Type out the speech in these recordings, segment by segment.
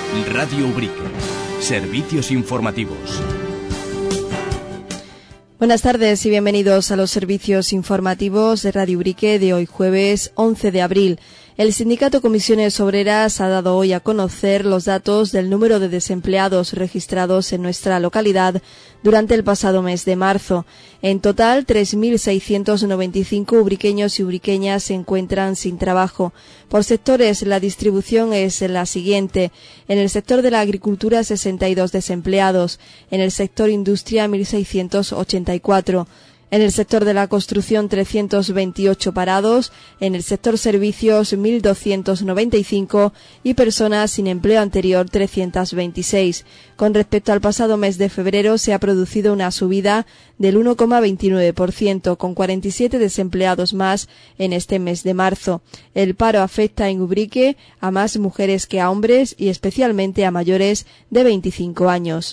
Radio Ubrique. Servicios informativos. Buenas tardes y bienvenidos a los servicios informativos de Radio Ubrique de hoy jueves 11 de abril. El sindicato Comisiones Obreras ha dado hoy a conocer los datos del número de desempleados registrados en nuestra localidad durante el pasado mes de marzo. En total, 3.695 ubriqueños y ubriqueñas se encuentran sin trabajo. Por sectores, la distribución es la siguiente. En el sector de la agricultura, 62 desempleados. En el sector industria, 1.684. En el sector de la construcción, 328 parados, en el sector servicios, 1.295 y personas sin empleo anterior, 326. Con respecto al pasado mes de febrero, se ha producido una subida del 1,29%, con 47 desempleados más en este mes de marzo. El paro afecta en Ubrique a más mujeres que a hombres y especialmente a mayores de 25 años.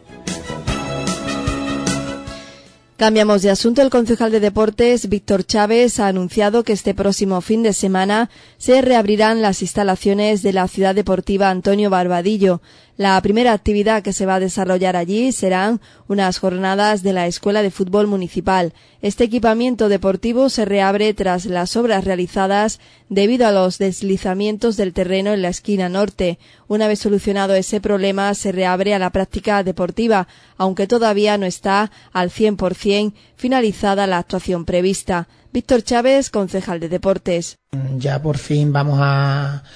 Cambiamos de asunto. El concejal de Deportes, Víctor Chávez, ha anunciado que este próximo fin de semana se reabrirán las instalaciones de la Ciudad Deportiva Antonio Barbadillo. La primera actividad que se va a desarrollar allí serán unas jornadas de la Escuela de Fútbol Municipal. Este equipamiento deportivo se reabre tras las obras realizadas debido a los deslizamientos del terreno en la esquina norte. Una vez solucionado ese problema, se reabre a la práctica deportiva, aunque todavía no está al 100% finalizada la actuación prevista. Víctor Chávez, concejal de Deportes. Ya por fin vamos a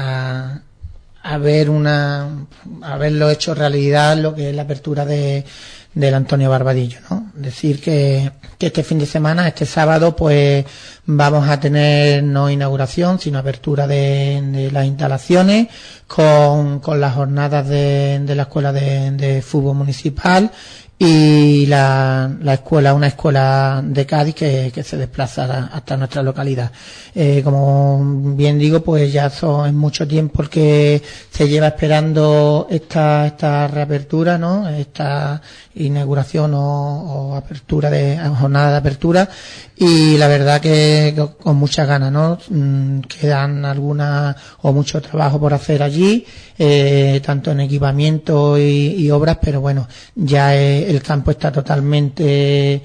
haberlo hecho realidad lo que es la apertura del Antonio Barbadillo, ¿no? Decir que este fin de semana, este sábado, pues vamos a tener no inauguración, sino apertura de las instalaciones con las jornadas de la Escuela de Fútbol Municipal y una escuela de Cádiz que se desplaza hasta nuestra localidad. Como bien digo, pues ya es mucho tiempo el que se lleva esperando esta reapertura, ¿no? Esta inauguración o apertura jornada de apertura, y la verdad que con muchas ganas, ¿no? Quedan algunas o mucho trabajo por hacer allí, tanto en equipamiento y obras, pero bueno, ya el campo está totalmente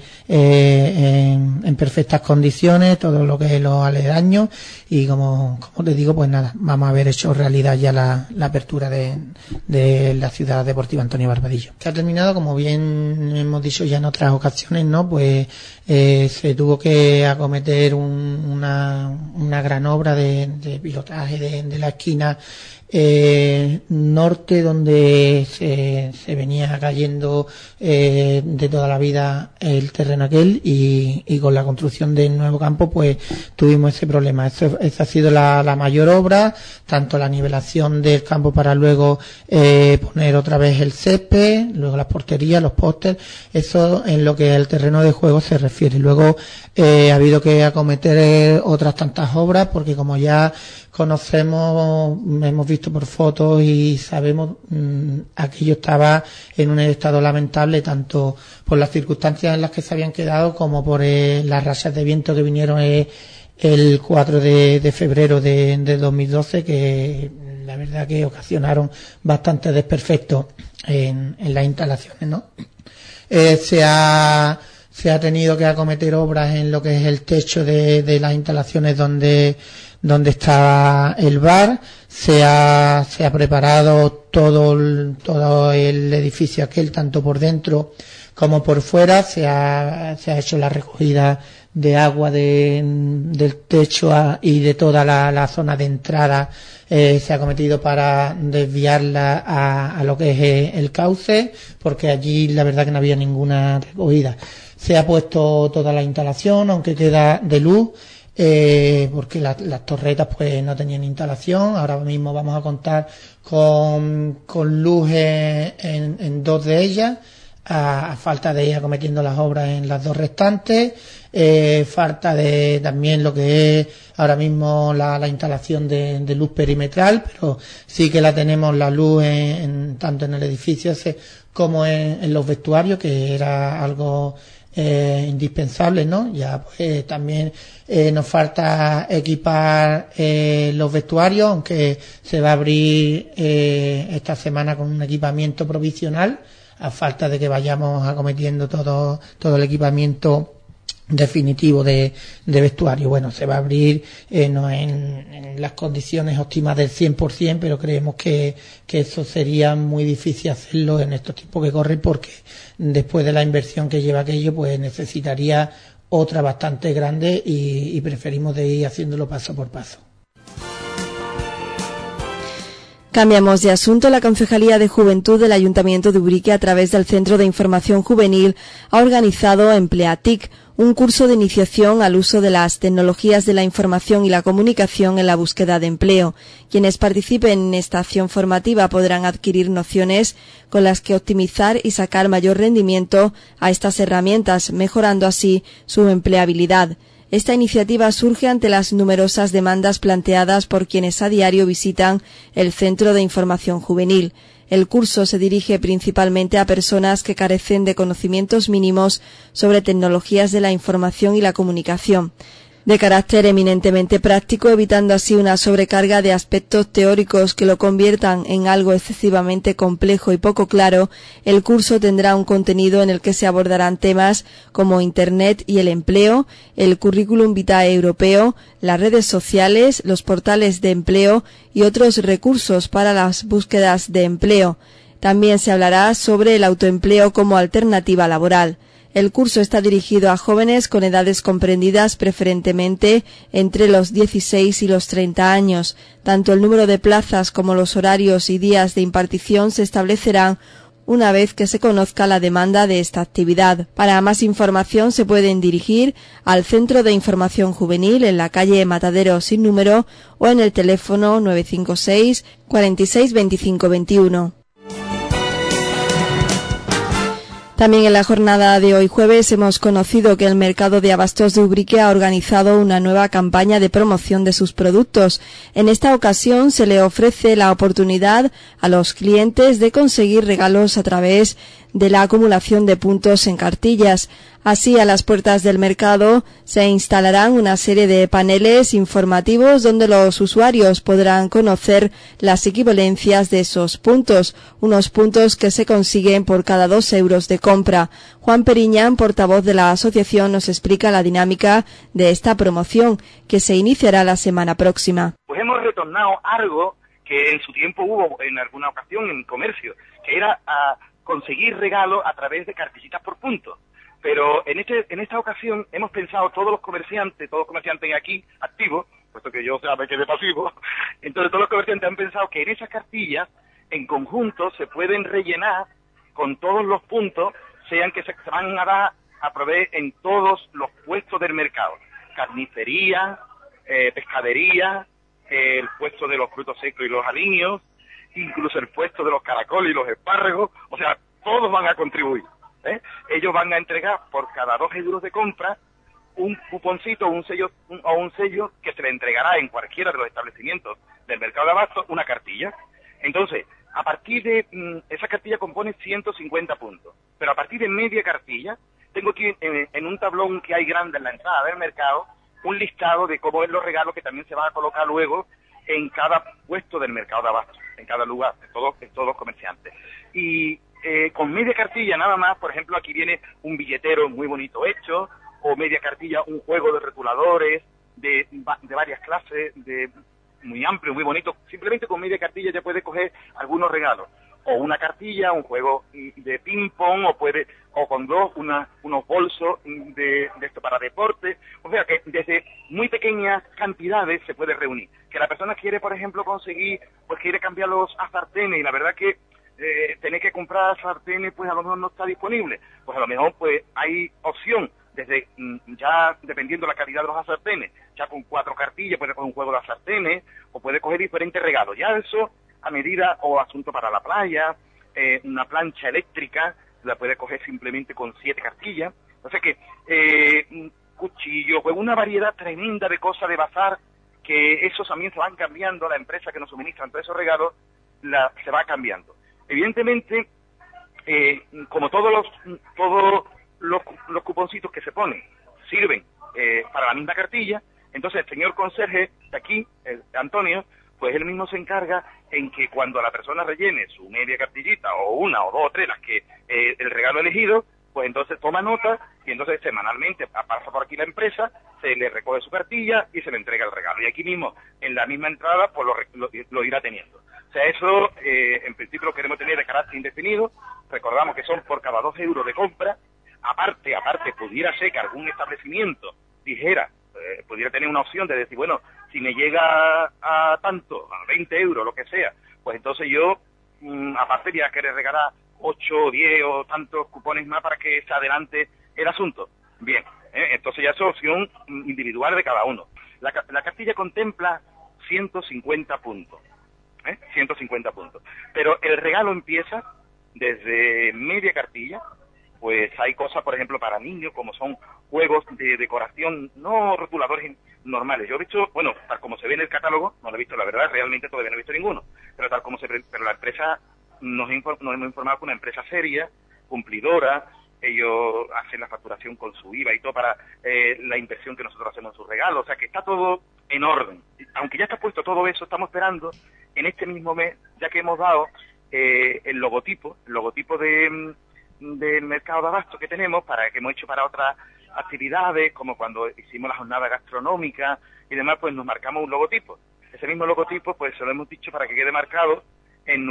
en perfectas condiciones, todo lo que es los aledaños, y como te digo, pues nada, vamos a haber hecho realidad ya la apertura de la Ciudad Deportiva Antonio Barbadillo. Se ha terminado, como bien hemos dicho ya en otras ocasiones, ¿no? Pues se tuvo que acometer una gran obra de pilotaje de la esquina norte, donde se venía cayendo de toda la vida el terreno aquel, y con la construcción del nuevo campo pues tuvimos ese problema. Esa ha sido la mayor obra, tanto la nivelación del campo para luego poner otra vez el césped, luego las porterías, los postes, eso en lo que al terreno de juego se refiere. Luego ha habido que acometer otras tantas obras, porque como ya conocemos, hemos visto por fotos y sabemos, aquello estaba en un estado lamentable, tanto por las circunstancias en las que se habían quedado como por las rachas de viento que vinieron el 4 de febrero de 2012, que la verdad que ocasionaron bastante desperfectos en las instalaciones, ¿no? Se ha tenido que acometer obras en lo que es el techo de las instalaciones donde está el bar. Se ha preparado todo el edificio aquel, tanto por dentro como por fuera. Se ha hecho la recogida de agua del techo y de toda la zona de entrada. Se ha cometido para desviarla a lo que es el cauce, porque allí la verdad que no había ninguna recogida. Se ha puesto toda la instalación, aunque queda de luz, porque las torretas pues no tenían instalación. Ahora mismo vamos a contar con luz en dos de ellas, a falta de ir acometiendo las obras en las dos restantes. Falta de también lo que es ahora mismo la instalación de luz perimetral, pero sí que la tenemos, la luz tanto en el edificio como en los vestuarios, que era algo indispensables, ¿no? Ya pues también nos falta equipar los vestuarios, aunque se va a abrir esta semana con un equipamiento provisional, a falta de que vayamos acometiendo todo el equipamiento definitivo de vestuario. Bueno, se va a abrir no en las condiciones óptimas del 100%, pero creemos que eso sería muy difícil hacerlo en estos tiempos que corren, porque después de la inversión que lleva aquello, pues necesitaría otra bastante grande y preferimos de ir haciéndolo paso por paso. Cambiamos de asunto. La Concejalía de Juventud del Ayuntamiento de Ubrique, a través del Centro de Información Juvenil, ha organizado Empleatic, un curso de iniciación al uso de las tecnologías de la información y la comunicación en la búsqueda de empleo. Quienes participen en esta acción formativa podrán adquirir nociones con las que optimizar y sacar mayor rendimiento a estas herramientas, mejorando así su empleabilidad. Esta iniciativa surge ante las numerosas demandas planteadas por quienes a diario visitan el Centro de Información Juvenil. El curso se dirige principalmente a personas que carecen de conocimientos mínimos sobre tecnologías de la información y la comunicación, de carácter eminentemente práctico, evitando así una sobrecarga de aspectos teóricos que lo conviertan en algo excesivamente complejo y poco claro. El curso tendrá un contenido en el que se abordarán temas como Internet y el empleo, el currículum vitae europeo, las redes sociales, los portales de empleo y otros recursos para las búsquedas de empleo. También se hablará sobre el autoempleo como alternativa laboral. El curso está dirigido a jóvenes con edades comprendidas preferentemente entre los 16 y los 30 años. Tanto el número de plazas como los horarios y días de impartición se establecerán una vez que se conozca la demanda de esta actividad. Para más información se pueden dirigir al Centro de Información Juvenil en la calle Matadero sin número o en el teléfono 956 46 25 21. También en la jornada de hoy jueves hemos conocido que el Mercado de Abastos de Ubrique ha organizado una nueva campaña de promoción de sus productos. En esta ocasión se le ofrece la oportunidad a los clientes de conseguir regalos a través de la acumulación de puntos en cartillas. Así, a las puertas del mercado se instalarán una serie de paneles informativos donde los usuarios podrán conocer las equivalencias de esos puntos, unos puntos que se consiguen por cada 2 euros de compra. Juan Periñán, portavoz de la asociación, nos explica la dinámica de esta promoción, que se iniciará la semana próxima. Pues hemos retornado algo que en su tiempo hubo en alguna ocasión en comercio, que era conseguir regalos a través de cartillitas por puntos. Pero en esta ocasión hemos pensado todos los comerciantes aquí activos, puesto que yo me quedé pasivo, entonces todos los comerciantes han pensado que en esas cartillas, en conjunto, se pueden rellenar con todos los puntos, sean que se van a dar a proveer en todos los puestos del mercado. Carnicería, pescadería, el puesto de los frutos secos y los aliños, incluso el puesto de los caracoles y los espárragos, o sea, todos van a contribuir. Ellos van a entregar por cada 2 euros de compra un cuponcito, un sello que se le entregará en cualquiera de los establecimientos del mercado de abastos, una cartilla. Entonces, a partir de esa cartilla compone 150 puntos, pero a partir de media cartilla, tengo aquí en un tablón que hay grande en la entrada del mercado, un listado de cómo es los regalos que también se van a colocar luego en cada puesto del mercado de abastos, en cada lugar, de todos los comerciantes. Y con media cartilla nada más, por ejemplo, aquí viene un billetero muy bonito hecho, o media cartilla un juego de rotuladores de varias clases, muy amplio, muy bonito. Simplemente con media cartilla ya puede coger algunos regalos. O una cartilla, un juego de ping-pong, o con 2, unos bolsos de esto para deporte. O sea que desde muy pequeñas cantidades se puede reunir. Que la persona quiere, por ejemplo, quiere cambiarlos a sartenes, y la verdad que tener que comprar sartenes, pues a lo mejor no está disponible. Pues a lo mejor pues hay opción, desde ya dependiendo de la calidad de los sartenes, ya con 4 cartillas puede coger un juego de sartenes, o puede coger diferentes regalos. Ya eso, a medida, o asunto para la playa, una plancha eléctrica, la puede coger simplemente con 7 cartillas. O sea que, cuchillos, pues una variedad tremenda de cosas de bazar, que esos también se van cambiando, la empresa que nos suministran todos esos regalos, se va cambiando. Evidentemente, como todos los cuponcitos que se ponen sirven para la misma cartilla. Entonces el señor conserje de aquí, Antonio, pues él mismo se encarga en que cuando la persona rellene su media cartillita, o una, o dos, o tres, las que el regalo elegido, pues entonces toma nota, y entonces semanalmente pasa por aquí la empresa, se le recoge su cartilla y se le entrega el regalo. Y aquí mismo, en la misma entrada, pues lo irá teniendo. O sea, eso en principio lo queremos tener de carácter indefinido. Recordamos que son por cada 2 euros de compra. Aparte, pudiera ser que algún establecimiento dijera, pudiera tener una opción de decir, bueno, si me llega a tanto, a 20 euros, lo que sea, pues entonces yo, aparte voy a querer regalar 8 o 10 o tantos cupones más para que se adelante el asunto. Bien, entonces ya es opción individual de cada uno. La cartilla contempla 150 puntos, 150 puntos. Pero el regalo empieza desde media cartilla. Pues hay cosas, por ejemplo, para niños, como son juegos de decoración, no rotuladores normales. Yo he visto, bueno, tal como se ve en el catálogo, no lo he visto, la verdad, realmente todavía no he visto ninguno, pero tal como pero la empresa, nos hemos informado que una empresa seria, cumplidora, ellos hacen la facturación con su IVA y todo para la inversión que nosotros hacemos en sus regalos, o sea que está todo en orden. Aunque ya está puesto todo eso, estamos esperando en este mismo mes, ya que hemos dado el logotipo del mercado de abasto que tenemos, que hemos hecho para otras actividades, como cuando hicimos la jornada gastronómica y demás, pues nos marcamos un logotipo. Ese mismo logotipo, pues se lo hemos dicho para que quede marcado en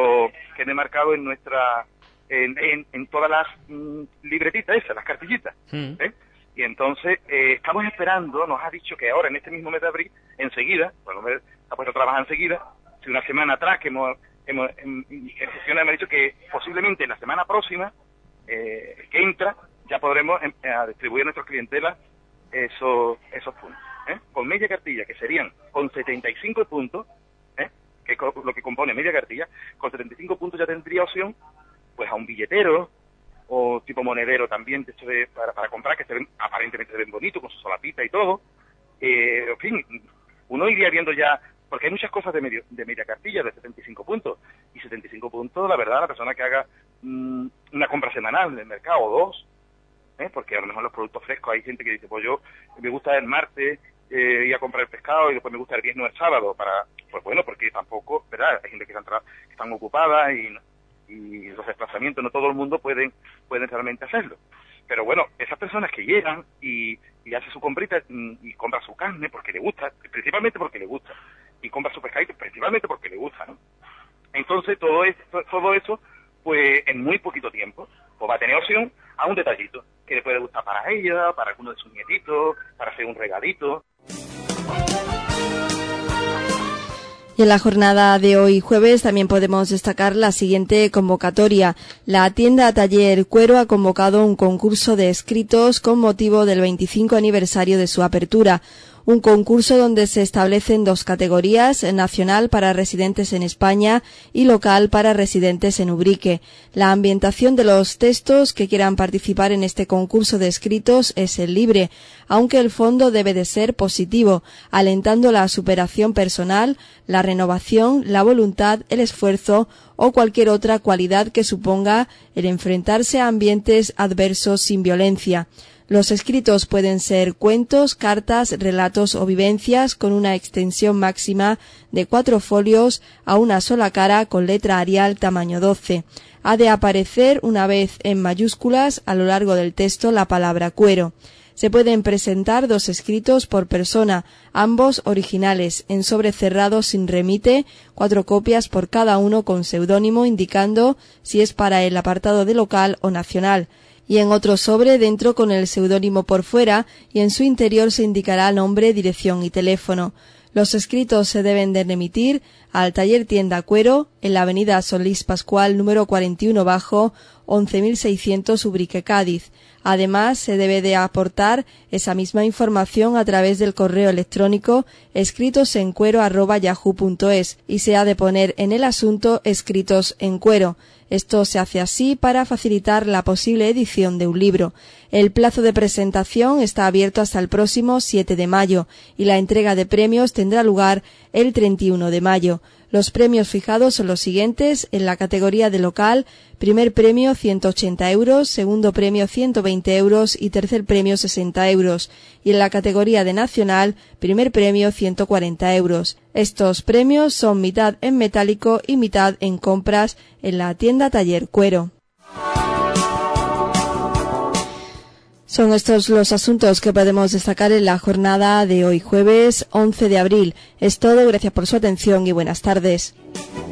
todas las libretitas esas, las cartillitas. Y entonces estamos esperando, nos ha dicho que ahora en este mismo mes de abril, enseguida, bueno, se ha puesto a trabajar enseguida, si una semana atrás que en sesiones me ha dicho que posiblemente en la semana próxima que entra ya podremos a distribuir a nuestras clientelas esos puntos, con media cartilla, que serían con 75 puntos, que es lo que compone media cartilla. Con 75 puntos ya tendría opción pues a un billetero o tipo monedero también de hecho para comprar, que aparentemente se ven bonitos con su solapita y todo. En fin, uno iría viendo ya, porque hay muchas cosas de media cartilla de 75 puntos, y 75 puntos, la verdad, la persona que haga una compra semanal en el mercado, o dos, porque a lo mejor los productos frescos, hay gente que dice, pues yo me gusta el martes ir a comprar el pescado y después me gusta el viernes o el sábado, pues bueno, porque tampoco, ¿verdad? Hay gente que están ocupadas y los desplazamientos, no todo el mundo pueden realmente hacerlo. Pero bueno, esas personas que llegan y hace su comprita y compra su carne porque le gusta, principalmente porque le gusta, y compra su pescadito principalmente porque le gusta, ¿no? Entonces todo eso, pues en muy poquito tiempo, pues va a tener opción a un detallito que le puede gustar para ella, para alguno de sus nietitos, para hacer un regalito. Y en la jornada de hoy jueves también podemos destacar la siguiente convocatoria. La tienda Taller Cuero ha convocado un concurso de escritos con motivo del 25 aniversario de su apertura. Un concurso donde se establecen 2 categorías, nacional para residentes en España y local para residentes en Ubrique. La ambientación de los textos que quieran participar en este concurso de escritos es el libre, aunque el fondo debe de ser positivo, alentando la superación personal, la renovación, la voluntad, el esfuerzo o cualquier otra cualidad que suponga el enfrentarse a ambientes adversos sin violencia. Los escritos pueden ser cuentos, cartas, relatos o vivencias con una extensión máxima de 4 folios a una sola cara con letra Arial tamaño 12. Ha de aparecer una vez en mayúsculas a lo largo del texto la palabra cuero. Se pueden presentar 2 escritos por persona, ambos originales, en sobre cerrado sin remite, 4 copias por cada uno con seudónimo indicando si es para el apartado de local o nacional, y en otro sobre dentro con el seudónimo por fuera, y en su interior se indicará nombre, dirección y teléfono. Los escritos se deben de remitir al Taller Tienda Cuero, en la avenida Solís Pascual número 41 bajo, 11.600 Ubrique, Cádiz. Además, se debe de aportar esa misma información a través del correo electrónico escritosencuero@yahoo.es y se ha de poner en el asunto escritos en cuero. Esto se hace así para facilitar la posible edición de un libro. El plazo de presentación está abierto hasta el próximo 7 de mayo y la entrega de premios tendrá lugar el 31 de mayo. Los premios fijados son los siguientes. En la categoría de local, primer premio 180 euros, segundo premio 120 euros y tercer premio 60 euros. Y en la categoría de nacional, primer premio 140 euros. Estos premios son mitad en metálico y mitad en compras en la tienda Taller Cuero. Son estos los asuntos que podemos destacar en la jornada de hoy, jueves 11 de abril. Es todo, gracias por su atención y buenas tardes.